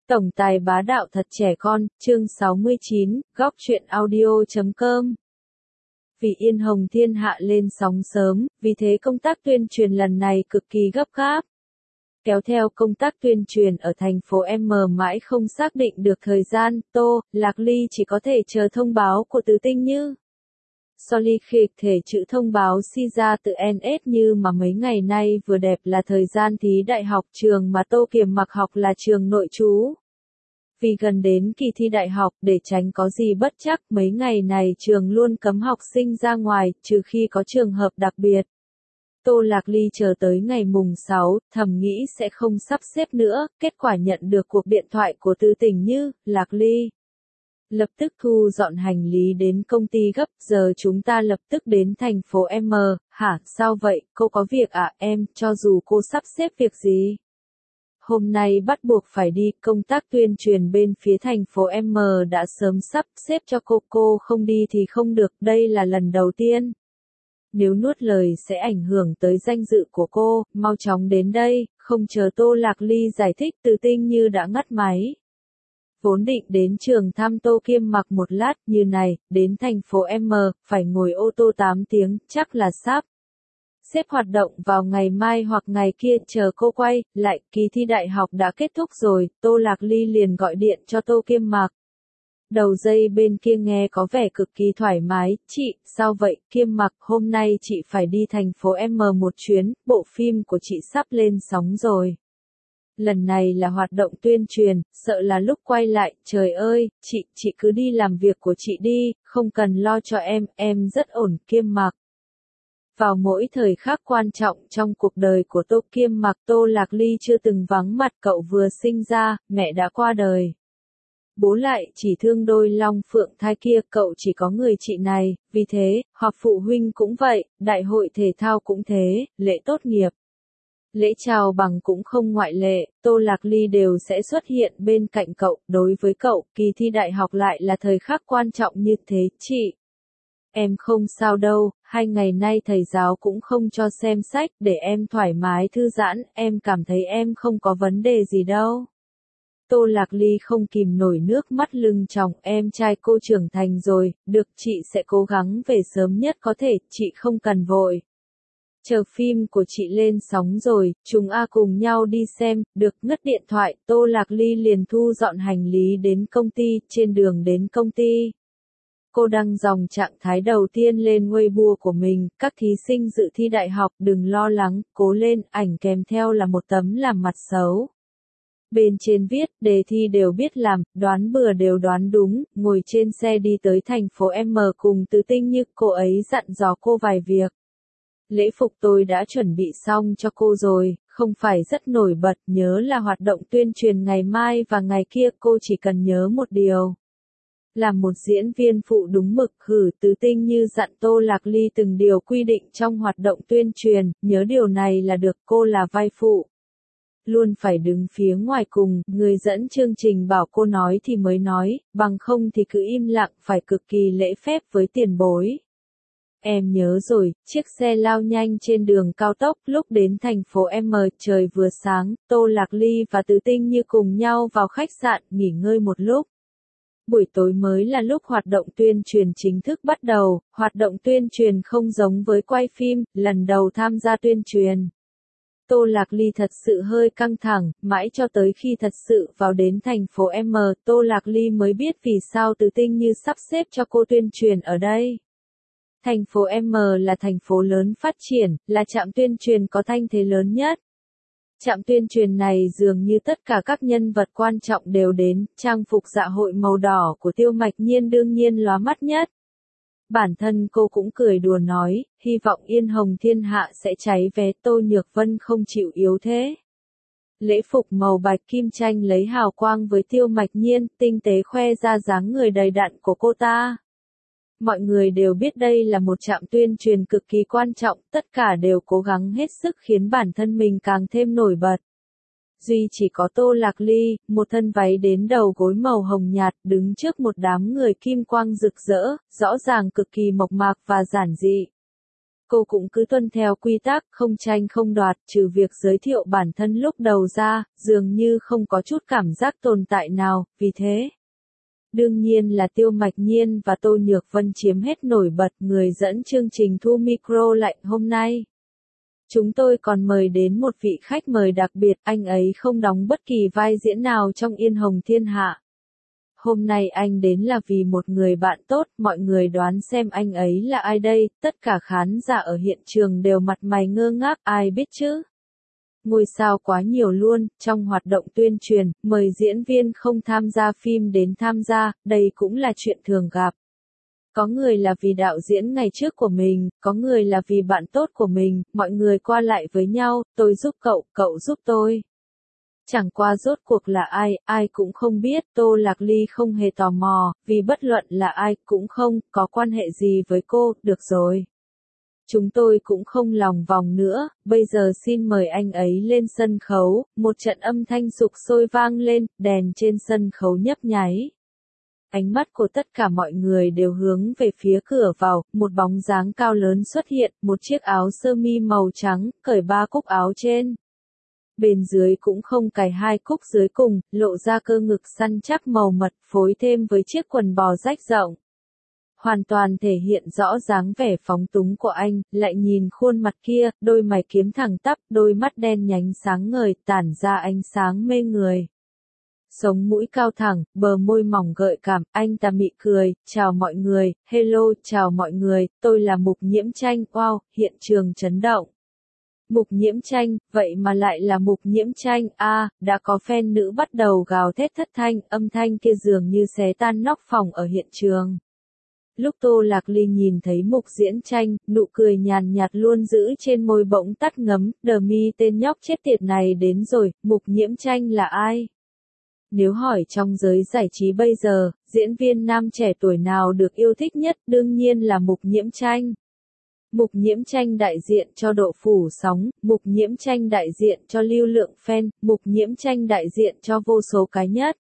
Tổng tài bá đạo thật trẻ con, chương 69, góc truyện audio.com. Vì Yên Hồng thiên hạ lên sóng sớm, vì thế công tác tuyên truyền lần này cực kỳ gấp gáp. Kéo theo công tác tuyên truyền ở thành phố M mãi không xác định được thời gian, Tô, Lạc Ly chỉ có thể chờ thông báo của Từ Tinh Như. Solly khịch thể chữ thông báo si ra tự NS như mà mấy ngày nay vừa đẹp là thời gian thí đại học trường mà Tô Kiềm mặc học là trường nội trú. Vì gần đến kỳ thi đại học để tránh có gì bất trắc mấy ngày này trường luôn cấm học sinh ra ngoài trừ khi có trường hợp đặc biệt. Tô Lạc Ly chờ tới ngày mùng 6, thầm nghĩ sẽ không sắp xếp nữa, kết quả nhận được cuộc điện thoại của Từ Tình Như, Lạc Ly. Lập tức thu dọn hành lý đến công ty gấp, giờ chúng ta lập tức đến thành phố M, hả, sao vậy, cô có việc à, em, cho dù cô sắp xếp việc gì. Hôm nay bắt buộc phải đi, công tác tuyên truyền bên phía thành phố M đã sớm sắp xếp cho cô không đi thì không được, đây là lần đầu tiên. Nếu nuốt lời sẽ ảnh hưởng tới danh dự của cô, mau chóng đến đây, không chờ Tô Lạc Ly giải thích Từ Tinh Như đã ngắt máy. Vốn định đến trường thăm Tô Kiêm mặc một lát như này, đến thành phố M, phải ngồi ô tô 8 tiếng, chắc là sắp xếp hoạt động vào ngày mai hoặc ngày kia chờ cô quay lại, kỳ thi đại học đã kết thúc rồi, Tô Lạc Ly liền gọi điện cho Tô Kiêm mặc. Đầu dây bên kia nghe có vẻ cực kỳ thoải mái, chị, sao vậy, Kiêm mặc, hôm nay chị phải đi thành phố M một chuyến, bộ phim của chị sắp lên sóng rồi. Lần này là hoạt động tuyên truyền, sợ là lúc quay lại, trời ơi, chị cứ đi làm việc của chị đi, không cần lo cho em rất ổn, Kiêm mặc. Vào mỗi thời khắc quan trọng trong cuộc đời của Tô Kiêm mặc, Tô Lạc Ly chưa từng vắng mặt, cậu vừa sinh ra, mẹ đã qua đời. Bố lại chỉ thương đôi long phượng thai kia, cậu chỉ có người chị này, vì thế, họp phụ huynh cũng vậy, đại hội thể thao cũng thế, lễ tốt nghiệp. Lễ chào bằng cũng không ngoại lệ, Tô Lạc Ly đều sẽ xuất hiện bên cạnh cậu, đối với cậu, kỳ thi đại học lại là thời khắc quan trọng như thế, chị. Em không sao đâu, 2 ngày nay thầy giáo cũng không cho xem sách, để em thoải mái thư giãn, em cảm thấy em không có vấn đề gì đâu. Tô Lạc Ly không kìm nổi nước mắt lưng tròng, em trai cô trưởng thành rồi, được, chị sẽ cố gắng về sớm nhất có thể, chị không cần vội. Chờ phim của chị lên sóng rồi, chúng cùng nhau đi xem, được, ngắt điện thoại, Tô Lạc Ly liền thu dọn hành lý đến công ty, trên đường đến công ty. Cô đăng dòng trạng thái đầu tiên lên Weibo của mình, các thí sinh dự thi đại học đừng lo lắng, cố lên, ảnh kèm theo là một tấm làm mặt xấu. Bên trên viết, đề thi đều biết làm, đoán bừa đều đoán đúng, ngồi trên xe đi tới thành phố M cùng Từ Tinh Như, cô ấy dặn dò cô vài việc. Lễ phục tôi đã chuẩn bị xong cho cô rồi, không phải rất nổi bật, nhớ là hoạt động tuyên truyền ngày mai và ngày kia, cô chỉ cần nhớ một điều. Làm một diễn viên phụ đúng mực, Từ Tinh Như dặn Tô Lạc Ly từng điều quy định trong hoạt động tuyên truyền, nhớ điều này là được, cô là vai phụ. Luôn phải đứng phía ngoài cùng, người dẫn chương trình bảo cô nói thì mới nói, bằng không thì cứ im lặng, phải cực kỳ lễ phép với tiền bối. Em nhớ rồi, chiếc xe lao nhanh trên đường cao tốc, lúc đến thành phố M, trời vừa sáng, Tô Lạc Ly và Từ Tinh Như cùng nhau vào khách sạn, nghỉ ngơi một lúc. Buổi tối mới là lúc hoạt động tuyên truyền chính thức bắt đầu, hoạt động tuyên truyền không giống với quay phim, lần đầu tham gia tuyên truyền. Tô Lạc Ly thật sự hơi căng thẳng, mãi cho tới khi thật sự vào đến thành phố M, Tô Lạc Ly mới biết vì sao Từ Tinh Như sắp xếp cho cô tuyên truyền ở đây. Thành phố M là thành phố lớn phát triển, là trạm tuyên truyền có thanh thế lớn nhất. Trạm tuyên truyền này dường như tất cả các nhân vật quan trọng đều đến, trang phục dạ hội màu đỏ của Tiêu Mạch Nhiên đương nhiên lóa mắt nhất. Bản thân cô cũng cười đùa nói, hy vọng Yên Hồng thiên hạ sẽ cháy vé, Tô Nhược Vân không chịu yếu thế. Lễ phục màu bạch kim chanh lấy hào quang với Tiêu Mạch Nhiên, tinh tế khoe ra dáng người đầy đặn của cô ta. Mọi người đều biết đây là một trạm tuyên truyền cực kỳ quan trọng, tất cả đều cố gắng hết sức khiến bản thân mình càng thêm nổi bật. Duy chỉ có Tô Lạc Ly, một thân váy đến đầu gối màu hồng nhạt, đứng trước một đám người kim quang rực rỡ, rõ ràng cực kỳ mộc mạc và giản dị. Cô cũng cứ tuân theo quy tắc, không tranh không đoạt, trừ việc giới thiệu bản thân lúc đầu ra, dường như không có chút cảm giác tồn tại nào, vì thế. Đương nhiên là Tiêu Mạch Nhiên và Tô Nhược Vân chiếm hết nổi bật người dẫn chương trình thu micro lạnh hôm nay. Chúng tôi còn mời đến một vị khách mời đặc biệt, anh ấy không đóng bất kỳ vai diễn nào trong Yên Hồng Thiên Hạ. Hôm nay anh đến là vì một người bạn tốt, mọi người đoán xem anh ấy là ai đây, tất cả khán giả ở hiện trường đều mặt mày ngơ ngác, ai biết chứ. Ngôi sao quá nhiều luôn, trong hoạt động tuyên truyền, mời diễn viên không tham gia phim đến tham gia, đây cũng là chuyện thường gặp. Có người là vì đạo diễn ngày trước của mình, có người là vì bạn tốt của mình, mọi người qua lại với nhau, tôi giúp cậu, cậu giúp tôi. Chẳng qua rốt cuộc là ai cũng không biết, Tô Lạc Ly không hề tò mò, vì bất luận là ai cũng không có quan hệ gì với cô, được rồi. Chúng tôi cũng không lòng vòng nữa, bây giờ xin mời anh ấy lên sân khấu, một trận âm thanh sục sôi vang lên, đèn trên sân khấu nhấp nháy. Ánh mắt của tất cả mọi người đều hướng về phía cửa vào, một bóng dáng cao lớn xuất hiện, một chiếc áo sơ mi màu trắng, cởi 3 cúc áo trên. Bên dưới cũng không cài 2 cúc dưới cùng, lộ ra cơ ngực săn chắc màu mật, phối thêm với chiếc quần bò rách rộng. Hoàn toàn thể hiện rõ dáng vẻ phóng túng của anh, lại nhìn khuôn mặt kia, đôi mày kiếm thẳng tắp, đôi mắt đen nhánh sáng ngời, tản ra ánh sáng mê người. Sống mũi cao thẳng, bờ môi mỏng gợi cảm, anh ta mị cười, chào mọi người, hello, chào mọi người, tôi là Mục Nhiễm Tranh, wow, hiện trường chấn động. Mục Nhiễm Tranh, vậy mà lại là Mục Nhiễm Tranh, đã có fan nữ bắt đầu gào thét thất thanh, âm thanh kia dường như xé tan nóc phòng ở hiện trường. Lúc Tô Lạc Ly nhìn thấy Mục Diễn Tranh, nụ cười nhàn nhạt luôn giữ trên môi bỗng tắt ngấm, đờ mi tên nhóc chết tiệt này đến rồi, Mục Nhiễm Tranh là ai? Nếu hỏi trong giới giải trí bây giờ, diễn viên nam trẻ tuổi nào được yêu thích nhất, đương nhiên là Mục Nhiễm Tranh. Mục Nhiễm Tranh đại diện cho độ phủ sóng, Mục Nhiễm Tranh đại diện cho lưu lượng fan, Mục Nhiễm Tranh đại diện cho vô số cái nhất.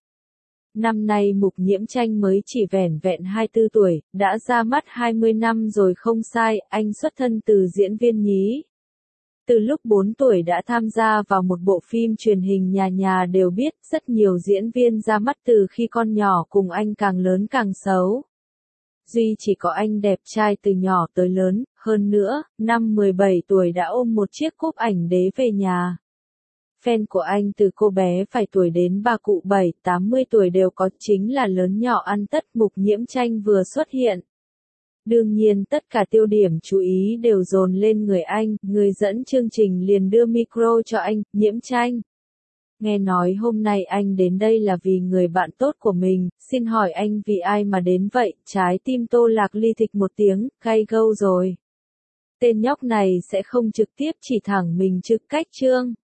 Năm nay Mục Nhiễm Tranh mới chỉ vẻn vẹn 24 tuổi, đã ra mắt 20 năm rồi không sai, anh xuất thân từ diễn viên nhí. Từ lúc 4 tuổi đã tham gia vào một bộ phim truyền hình nhà nhà đều biết, rất nhiều diễn viên ra mắt từ khi con nhỏ cùng anh càng lớn càng xấu. Duy chỉ có anh đẹp trai từ nhỏ tới lớn, hơn nữa, năm 17 tuổi đã ôm một chiếc cúp ảnh đế về nhà. Fan của anh từ cô bé vài tuổi đến bà cụ 7-80 tuổi đều có, chính là lớn nhỏ ăn tất. Mục Nhiễm Tranh vừa xuất hiện. Đương nhiên tất cả tiêu điểm chú ý đều dồn lên người anh, người dẫn chương trình liền đưa micro cho anh, Nhiễm Tranh. Nghe nói hôm nay anh đến đây là vì người bạn tốt của mình, xin hỏi anh vì ai mà đến vậy, trái tim Tô Lạc Ly thịch một tiếng, cay gâu rồi. Tên nhóc này sẽ không trực tiếp chỉ thẳng mình trực cách chương.